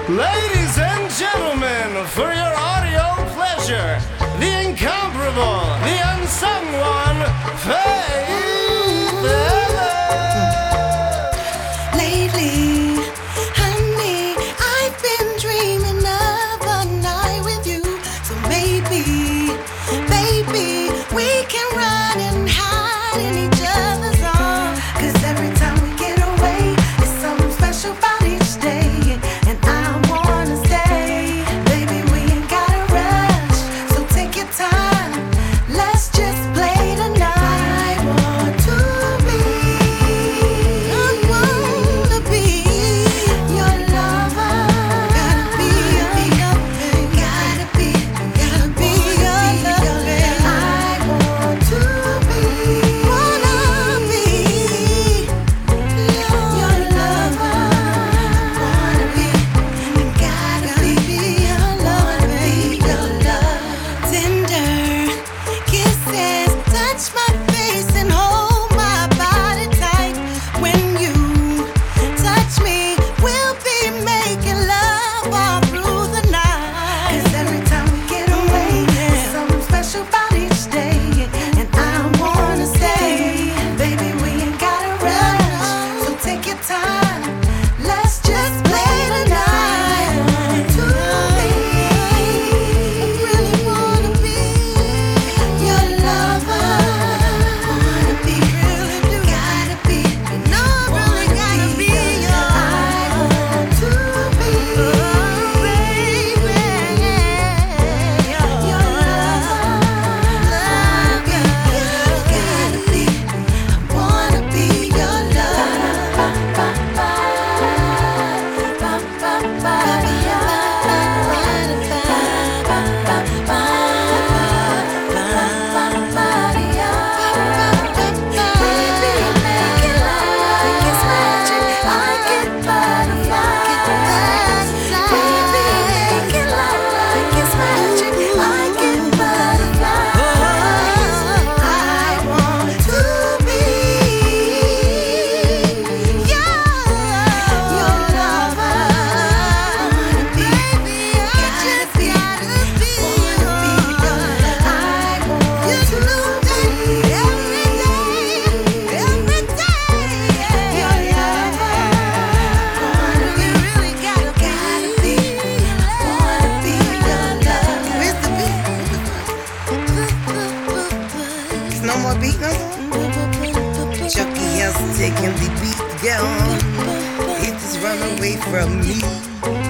Ladies and gentlemen, for your audio pleasure, the incomparable, the unsung one, Faith Evans. Lately, honey, I've been dreaming of a night with you. So maybe, baby, we can run and hide in each other's arms. 'Cause every time we get away, it's something special about each day. And I wanna stay. Baby, we ain't gotta rush, so take your time. Let's just play tonight. I want to be your lover. Gotta be your lover. Gotta be your lover. I want to be your lover. Wanna be, gotta be your lover. Tender kisses touch my face and hold my body tight. When you touch me, we'll be making love all through the night. 'Cause every time we get away, there's something special about each day. And I wanna stay. Baby, we ain't gotta rush, so take your time. Let's just play tonight. To be, I really wanna be your lover. Wanna be, gotta be, you know I really gotta be your. I want to be, baby, your lover. Gotta be, I wanna be your No more beat, no more. Chucky has taken the beat gone. It is run away from me.